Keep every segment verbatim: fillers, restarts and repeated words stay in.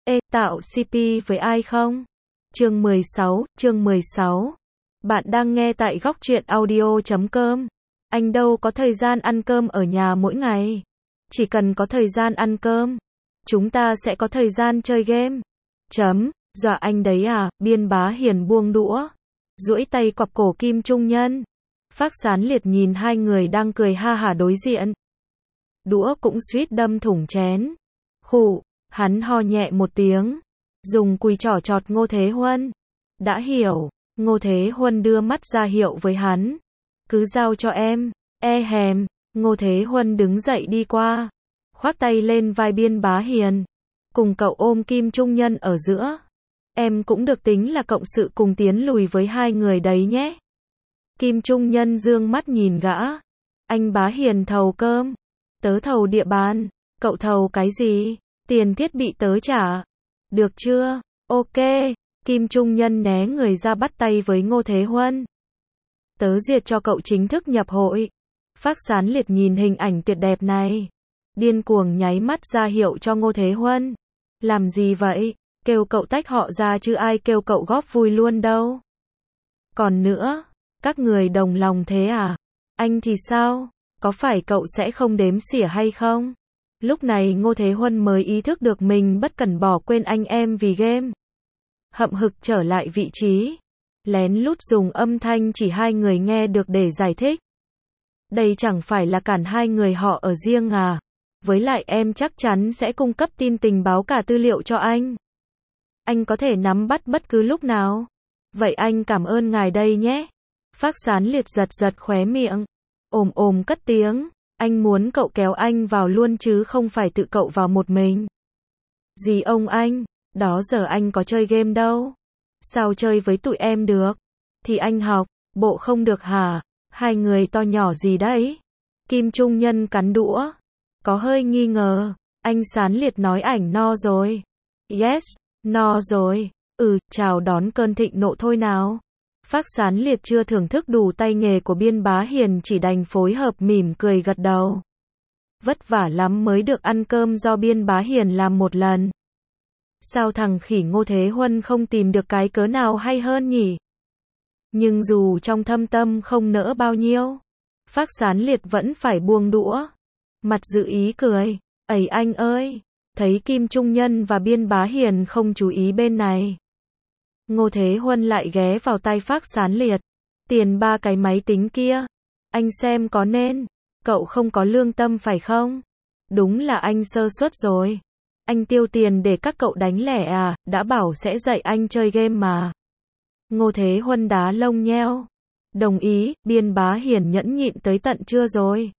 Ê, tạo xê pê với ai không? Chương mười sáu, chương mười sáu. Bạn đang nghe tại góc truyện audio chấm com. Anh đâu có thời gian ăn cơm ở nhà mỗi ngày. Chỉ cần có thời gian ăn cơm, chúng ta sẽ có thời gian chơi game. Chấm, dọa anh đấy à, Biên Bá Hiền buông đũa, duỗi tay quặp cổ Kim Trung Nhân. Phác Sán Liệt nhìn hai người đang cười ha hả đối diện. Đũa cũng suýt đâm thủng chén. Khụ, hắn ho nhẹ một tiếng, dùng cùi trỏ chọt Ngô Thế Huân. Đã hiểu, Ngô Thế Huân đưa mắt ra hiệu với hắn. Cứ giao cho em, e hèm. Ngô Thế Huân đứng dậy đi qua, khoác tay lên vai Biên Bá Hiền. Cùng cậu ôm Kim Trung Nhân ở giữa. Em cũng được tính là cộng sự cùng tiến lùi với hai người đấy nhé. Kim Trung Nhân dương mắt nhìn gã. Anh Bá Hiền thầu cơm, tớ thầu địa bàn. Cậu thầu cái gì? Tiền thiết bị tớ trả. Được chưa? Ok. Kim Trung Nhân né người ra bắt tay với Ngô Thế Huân. Tớ duyệt cho cậu chính thức nhập hội. Phác Sán Liệt nhìn hình ảnh tuyệt đẹp này, điên cuồng nháy mắt ra hiệu cho Ngô Thế Huân. Làm gì vậy? Kêu cậu tách họ ra chứ ai kêu cậu góp vui luôn đâu. Còn nữa, các người đồng lòng thế à? Anh thì sao? Có phải cậu sẽ không đếm xỉa hay không? Lúc này Ngô Thế Huân mới ý thức được mình bất cẩn bỏ quên anh em vì game. Hậm hực trở lại vị trí, lén lút dùng âm thanh chỉ hai người nghe được để giải thích. Đây chẳng phải là cản hai người họ ở riêng à? Với lại em chắc chắn sẽ cung cấp tin tình báo cả tư liệu cho anh. Anh có thể nắm bắt bất cứ lúc nào. Vậy anh cảm ơn ngài đây nhé. Phác Sán Liệt giật giật khóe miệng, ồm ồm cất tiếng. Anh muốn cậu kéo anh vào luôn chứ không phải tự cậu vào một mình. Gì ông anh, đó giờ anh có chơi game đâu. Sao chơi với tụi em được? Thì anh học, bộ không được hả? Hai người to nhỏ gì đấy? Kim Trung Nhân cắn đũa, có hơi nghi ngờ. Anh Sán Liệt nói ảnh no rồi. Yes, no rồi. Ừ, chào đón cơn thịnh nộ thôi nào. Phác Sán Liệt chưa thưởng thức đủ tay nghề của Biên Bá Hiền chỉ đành phối hợp mỉm cười gật đầu. Vất vả lắm mới được ăn cơm do Biên Bá Hiền làm một lần. Sao thằng khỉ Ngô Thế Huân không tìm được cái cớ nào hay hơn nhỉ? Nhưng dù trong thâm tâm không nỡ bao nhiêu, Phác Sán Liệt vẫn phải buông đũa, mặt dự ý cười. Ấy anh ơi, thấy Kim Trung Nhân và Biên Bá Hiền không chú ý bên này, Ngô Thế Huân lại ghé vào tay Phác Sán Liệt. Tiền ba cái máy tính kia, anh xem có nên. Cậu không có lương tâm phải không? Đúng là anh sơ suất rồi. Anh tiêu tiền để các cậu đánh lẻ à, đã bảo sẽ dạy anh chơi game mà. Ngô Thế Huân đá lông nheo. Đồng ý, Biên Bá Hiền nhẫn nhịn tới tận trưa rồi.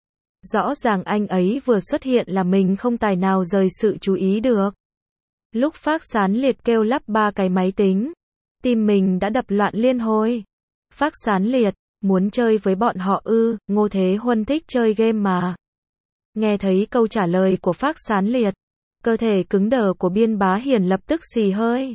Rõ ràng anh ấy vừa xuất hiện là mình không tài nào rời sự chú ý được. Lúc Phác Sán Liệt kêu lắp ba cái máy tính, tim mình đã đập loạn liên hồi. Phác Sán Liệt, muốn chơi với bọn họ ư? Ngô Thế Huân thích chơi game mà. Nghe thấy câu trả lời của Phác Sán Liệt, cơ thể cứng đờ của Biên Bá Hiền lập tức xì hơi.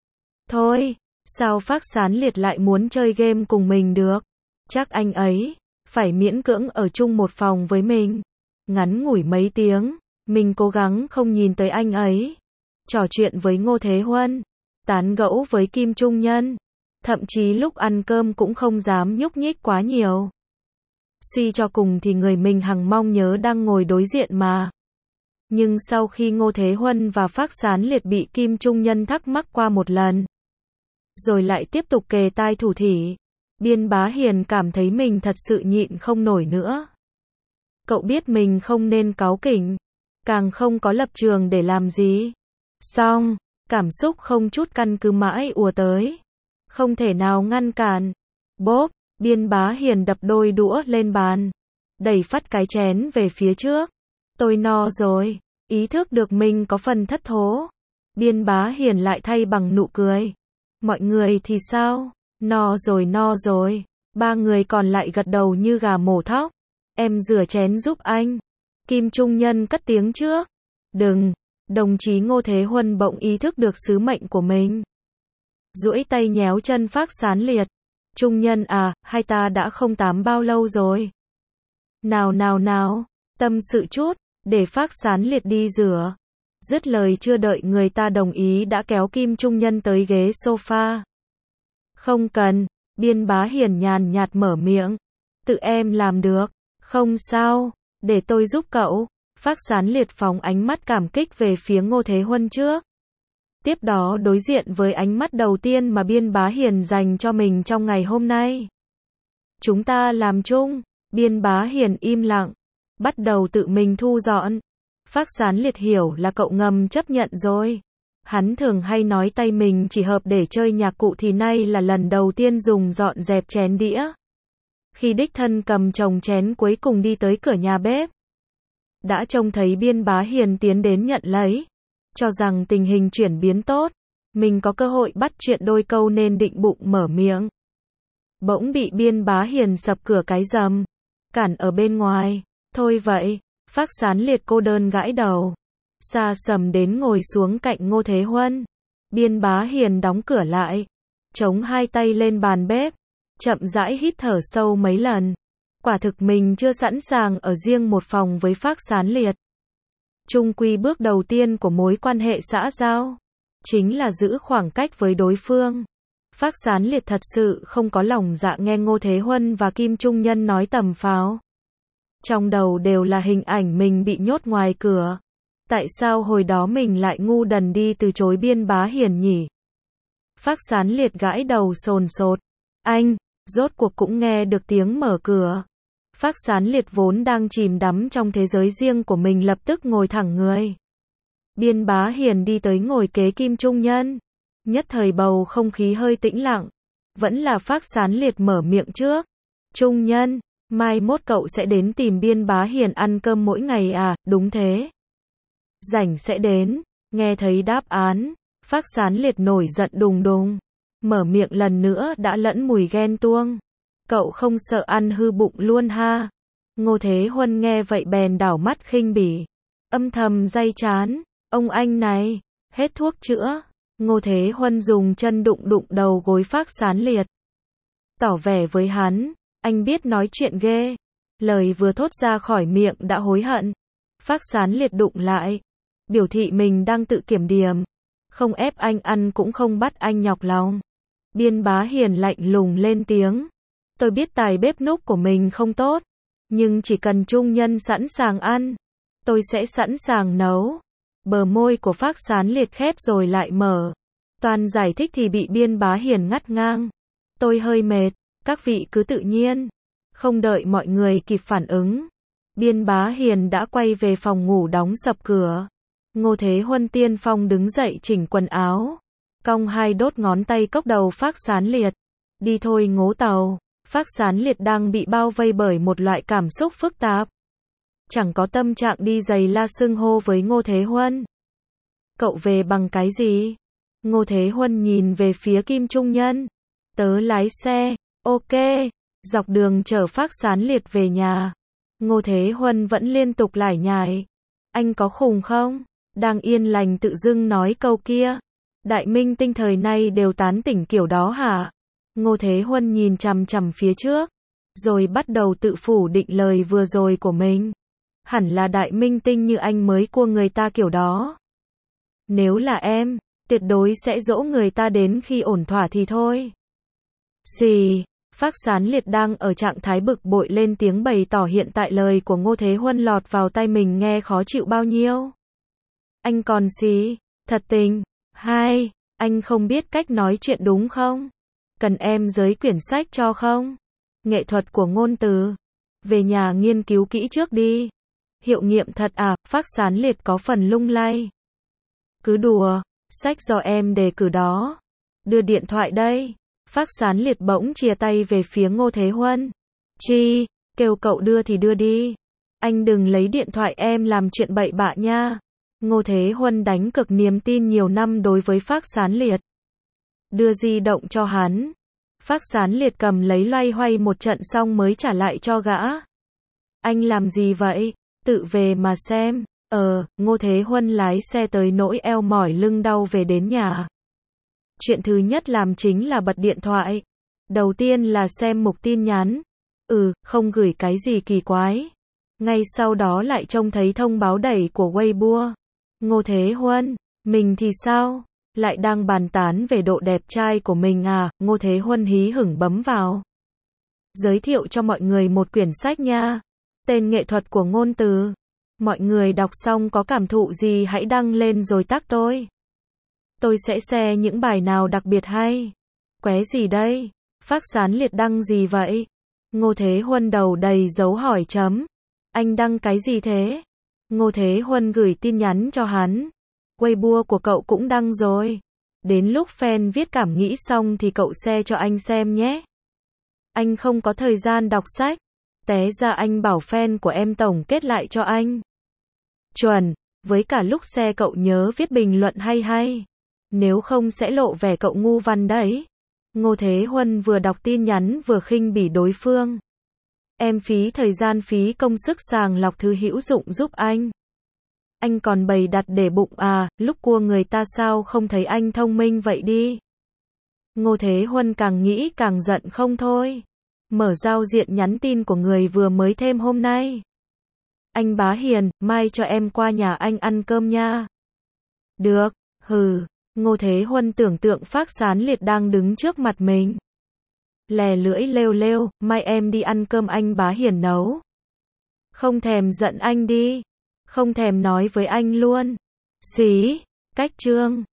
Thôi, sao Phác Sán Liệt lại muốn chơi game cùng mình được? Chắc anh ấy phải miễn cưỡng ở chung một phòng với mình. Ngắn ngủi mấy tiếng, mình cố gắng không nhìn tới anh ấy, trò chuyện với Ngô Thế Huân, tán gẫu với Kim Trung Nhân, thậm chí lúc ăn cơm cũng không dám nhúc nhích quá nhiều. Suy cho cùng thì người mình hằng mong nhớ đang ngồi đối diện mà. Nhưng sau khi Ngô Thế Huân và Phác Sán Liệt bị Kim Trung Nhân thắc mắc qua một lần, rồi lại tiếp tục kề tai thủ thỉ, Biên Bá Hiền cảm thấy mình thật sự nhịn không nổi nữa. Cậu biết mình không nên cáu kỉnh, càng không có lập trường để làm gì. Xong, cảm xúc không chút căn cứ mãi ùa tới, không thể nào ngăn cản. Bốp, Biên Bá Hiền đập đôi đũa lên bàn, đẩy phắt cái chén về phía trước. Tôi no rồi. Ý thức được mình có phần thất thố, Biên Bá Hiền lại thay bằng nụ cười. Mọi người thì sao? No rồi no rồi. Ba người còn lại gật đầu như gà mổ thóc. Em rửa chén giúp anh. Kim Trung Nhân cất tiếng trước. Đừng. Đồng chí Ngô Thế Huân bỗng ý thức được sứ mệnh của mình, duỗi tay nhéo chân Phác Sán Liệt. Trung Nhân à, hai ta đã không tám bao lâu rồi. Nào nào nào, tâm sự chút, để Phác Sán Liệt đi rửa. Dứt lời chưa đợi người ta đồng ý đã kéo Kim Trung Nhân tới ghế sofa. Không cần, Biên Bá Hiền nhàn nhạt mở miệng. Tự em làm được. Không sao, để tôi giúp cậu. Phác Sán Liệt phóng ánh mắt cảm kích về phía Ngô Thế Huân trước. Tiếp đó đối diện với ánh mắt đầu tiên mà Biên Bá Hiền dành cho mình trong ngày hôm nay. Chúng ta làm chung. Biên Bá Hiền im lặng, bắt đầu tự mình thu dọn. Phác Sán Liệt hiểu là cậu ngầm chấp nhận rồi. Hắn thường hay nói tay mình chỉ hợp để chơi nhạc cụ thì nay là lần đầu tiên dùng dọn dẹp chén đĩa. Khi đích thân cầm chồng chén cuối cùng đi tới cửa nhà bếp, đã trông thấy Biên Bá Hiền tiến đến nhận lấy. Cho rằng tình hình chuyển biến tốt, mình có cơ hội bắt chuyện đôi câu nên định bụng mở miệng. Bỗng bị Biên Bá Hiền sập cửa cái rầm, cản ở bên ngoài. Thôi vậy, Phác Sán Liệt cô đơn gãi đầu, xa sầm đến ngồi xuống cạnh Ngô Thế Huân. Biên Bá Hiền đóng cửa lại, chống hai tay lên bàn bếp, chậm rãi hít thở sâu mấy lần. Quả thực mình chưa sẵn sàng ở riêng một phòng với Phác Sán Liệt. Chung quy bước đầu tiên của mối quan hệ xã giao chính là giữ khoảng cách với đối phương. Phác Sán Liệt thật sự không có lòng dạ nghe Ngô Thế Huân và Kim Trung Nhân nói tầm pháo. Trong đầu đều là hình ảnh mình bị nhốt ngoài cửa. Tại sao hồi đó mình lại ngu đần đi từ chối Biên Bá Hiền nhỉ? Phác Sán Liệt gãi đầu sồn sột. Anh, rốt cuộc cũng nghe được tiếng mở cửa. Phác Sán Liệt vốn đang chìm đắm trong thế giới riêng của mình lập tức ngồi thẳng người. Biên Bá Hiền đi tới ngồi kế Kim Trung Nhân. Nhất thời bầu không khí hơi tĩnh lặng. Vẫn là Phác Sán Liệt mở miệng trước. Trung Nhân, mai mốt cậu sẽ đến tìm Biên Bá Hiền ăn cơm mỗi ngày à? Đúng thế. Rảnh sẽ đến. Nghe thấy đáp án, Phác Sán Liệt nổi giận đùng đùng. Mở miệng lần nữa đã lẫn mùi ghen tuông. Cậu không sợ ăn hư bụng luôn ha? Ngô Thế Huân nghe vậy bèn đảo mắt khinh bỉ. Âm thầm day chán. Ông anh này, hết thuốc chữa. Ngô Thế Huân dùng chân đụng đụng đầu gối Phác Sán Liệt. Tỏ vẻ với hắn, anh biết nói chuyện ghê. Lời vừa thốt ra khỏi miệng đã hối hận. Phác Sán Liệt đụng lại, biểu thị mình đang tự kiểm điểm. Không ép anh ăn cũng không bắt anh nhọc lòng. Biên Bá Hiền lạnh lùng lên tiếng. Tôi biết tài bếp núc của mình không tốt, nhưng chỉ cần Trung Nhân sẵn sàng ăn, tôi sẽ sẵn sàng nấu. Bờ môi của Phác Sán Liệt khép rồi lại mở. Toàn giải thích thì bị Biên Bá Hiền ngắt ngang. Tôi hơi mệt, các vị cứ tự nhiên. Không đợi mọi người kịp phản ứng, Biên Bá Hiền đã quay về phòng ngủ đóng sập cửa. Ngô Thế Huân tiên phong đứng dậy chỉnh quần áo, cong hai đốt ngón tay cốc đầu Phác Sán Liệt. Đi thôi Ngố Tàu. Phác Sán Liệt đang bị bao vây bởi một loại cảm xúc phức tạp. Chẳng có tâm trạng đi giày la xưng hô với Ngô Thế Huân. Cậu về bằng cái gì? Ngô Thế Huân nhìn về phía Kim Trung Nhân. Tớ lái xe. Ok. Dọc đường chở Phác Sán Liệt về nhà. Ngô Thế Huân vẫn liên tục lải nhải. Anh có khùng không? Đang yên lành tự dưng nói câu kia. Đại minh tinh thời nay đều tán tỉnh kiểu đó hả? Ngô Thế Huân nhìn chằm chằm phía trước, rồi bắt đầu tự phủ định lời vừa rồi của mình. Hẳn là đại minh tinh như anh mới cua người ta kiểu đó. Nếu là em, tuyệt đối sẽ dỗ người ta đến khi ổn thỏa thì thôi. Xì, Phác Sán Liệt đang ở trạng thái bực bội lên tiếng bày tỏ hiện tại lời của Ngô Thế Huân lọt vào tai mình nghe khó chịu bao nhiêu. Anh còn xì, thật tình. Hai, anh không biết cách nói chuyện đúng không? Cần em giới quyển sách cho không? Nghệ thuật của ngôn từ. Về nhà nghiên cứu kỹ trước đi. Hiệu nghiệm thật à? Phác Sán Liệt có phần lung lay. Cứ đùa, sách do em đề cử đó. Đưa điện thoại đây. Phác Sán Liệt bỗng chìa tay về phía Ngô Thế Huân. Chi, kêu cậu đưa thì đưa đi. Anh đừng lấy điện thoại em làm chuyện bậy bạ nha. Ngô Thế Huân đánh cực niềm tin nhiều năm đối với Phác Sán Liệt. Đưa di động cho hắn. Phác Sán Liệt cầm lấy loay hoay một trận xong mới trả lại cho gã. Anh làm gì vậy? Tự về mà xem. Ờ, Ngô Thế Huân lái xe tới nỗi eo mỏi lưng đau về đến nhà. Chuyện thứ nhất làm chính là bật điện thoại. Đầu tiên là xem mục tin nhắn. Ừ, không gửi cái gì kỳ quái. Ngay sau đó lại trông thấy thông báo đẩy của Weibo. Ngô Thế Huân, mình thì sao? Lại đang bàn tán về độ đẹp trai của mình à? Ngô Thế Huân hí hửng bấm vào. Giới thiệu cho mọi người một quyển sách nha. Tên nghệ thuật của ngôn từ. Mọi người đọc xong có cảm thụ gì hãy đăng lên rồi tag tôi. Tôi sẽ share những bài nào đặc biệt hay. Qué gì đây? Phác Sán Liệt đăng gì vậy? Ngô Thế Huân đầu đầy dấu hỏi chấm. Anh đăng cái gì thế? Ngô Thế Huân gửi tin nhắn cho hắn. Weibo của cậu cũng đăng rồi. Đến lúc fan viết cảm nghĩ xong thì cậu share cho anh xem nhé. Anh không có thời gian đọc sách. Té ra anh bảo fan của em tổng kết lại cho anh. Chuẩn, với cả lúc share cậu nhớ viết bình luận hay hay. Nếu không sẽ lộ vẻ cậu ngu văn đấy. Ngô Thế Huân vừa đọc tin nhắn vừa khinh bỉ đối phương. Em phí thời gian phí công sức sàng lọc thứ hữu dụng giúp anh. Anh còn bày đặt để bụng à, lúc cua người ta sao không thấy anh thông minh vậy đi. Ngô Thế Huân càng nghĩ càng giận không thôi. Mở giao diện nhắn tin của người vừa mới thêm hôm nay. Anh Bá Hiền, mai cho em qua nhà anh ăn cơm nha. Được, hừ. Ngô Thế Huân tưởng tượng Phác Sán Liệt đang đứng trước mặt mình. Lè lưỡi lêu lêu, mai em đi ăn cơm anh Bá Hiền nấu. Không thèm giận anh đi. Không thèm nói với anh luôn. Xí, cách trương.